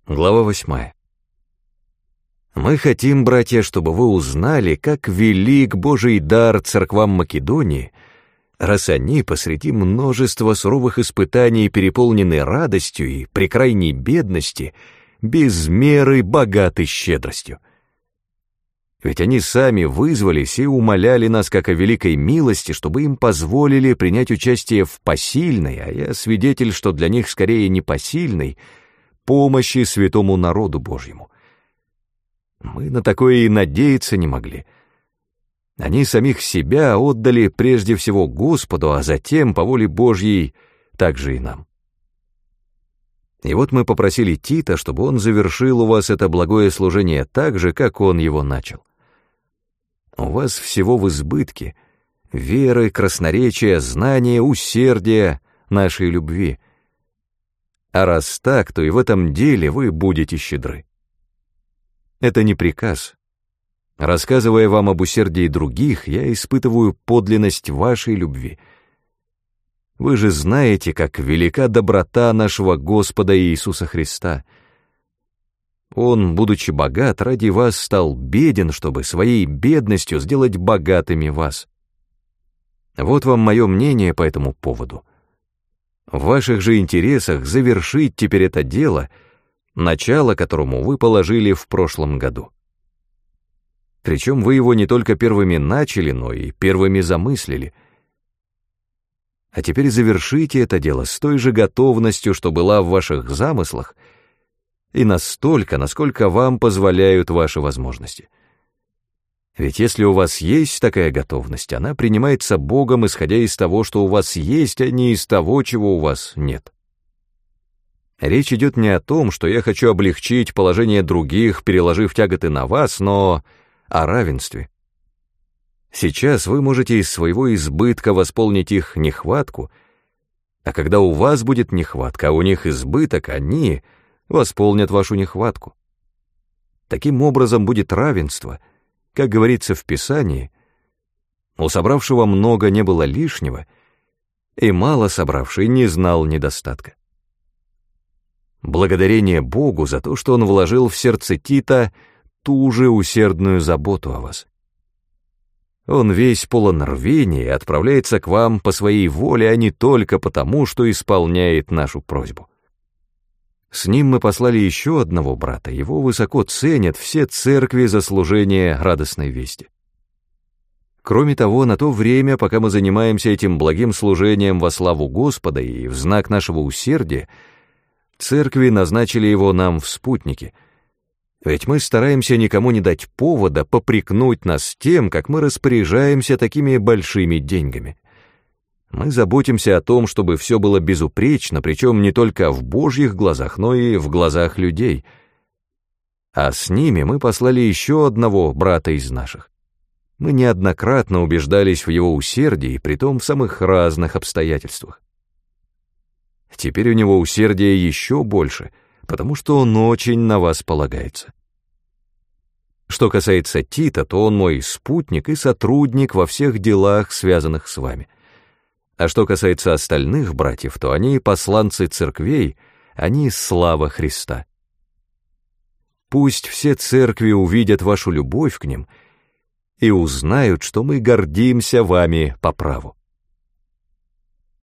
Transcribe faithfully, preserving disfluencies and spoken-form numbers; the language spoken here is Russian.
Глава восьмая. Мы хотим, братья, чтобы вы узнали, как велик Божий дар церквам Македонии, раз они посреди множества суровых испытаний переполнены радостью и при крайней бедности, без меры богаты щедростью. Ведь они сами вызвались и умоляли нас, как о великой милости, чтобы им позволили принять участие в посильной, а я свидетель, что для них скорее непосильной, помощи святому народу Божьему. Мы на такое и надеяться не могли. Они самих себя отдали прежде всего Господу, а затем, по воле Божьей, также и нам. И вот мы попросили Тита, чтобы он завершил у вас это благое служение так же, как он его начал. У вас всего в избытке — веры, красноречия, знания, усердия, нашей любви. А раз так, то и в этом деле вы будете щедры. Это не приказ. Рассказывая вам об усердии других, я испытываю подлинность вашей любви. Вы же знаете, как велика доброта нашего Господа Иисуса Христа. Он, будучи богат, ради вас стал беден, чтобы своей бедностью сделать богатыми вас. Вот вам мое мнение по этому поводу. В ваших же интересах завершить теперь это дело, начало которому вы положили в прошлом году. Причем вы его не только первыми начали, но и первыми замыслили. А теперь завершите это дело с той же готовностью, что была в ваших замыслах, и настолько, насколько вам позволяют ваши возможности. Ведь если у вас есть такая готовность, она принимается Богом, исходя из того, что у вас есть, а не из того, чего у вас нет. Речь идет не о том, что я хочу облегчить положение других, переложив тяготы на вас, но о равенстве. Сейчас вы можете из своего избытка восполнить их нехватку, а когда у вас будет нехватка, а у них избыток, они восполнят вашу нехватку. Таким образом будет равенство. Как говорится в Писании, у собравшего много не было лишнего, и мало собравший не знал недостатка. Благодарение Богу за то, что Он вложил в сердце Тита ту же усердную заботу о вас. Он весь полон рвения и отправляется к вам по своей воле, а не только потому, что исполняет нашу просьбу. С ним мы послали еще одного брата, его высоко ценят все церкви за служение радостной вести. Кроме того, на то время, пока мы занимаемся этим благим служением во славу Господа и в знак нашего усердия, церкви назначили его нам в спутники, ведь мы стараемся никому не дать повода попрекнуть нас тем, как мы распоряжаемся такими большими деньгами. Мы заботимся о том, чтобы все было безупречно, причем не только в Божьих глазах, но и в глазах людей. А с ними мы послали еще одного брата из наших. Мы неоднократно убеждались в его усердии, притом в самых разных обстоятельствах. Теперь у него усердие еще больше, потому что он очень на вас полагается. Что касается Тита, то он мой спутник и сотрудник во всех делах, связанных с вами. А что касается остальных братьев, то они посланцы церквей, они слава Христа. Пусть все церкви увидят вашу любовь к ним и узнают, что мы гордимся вами по праву.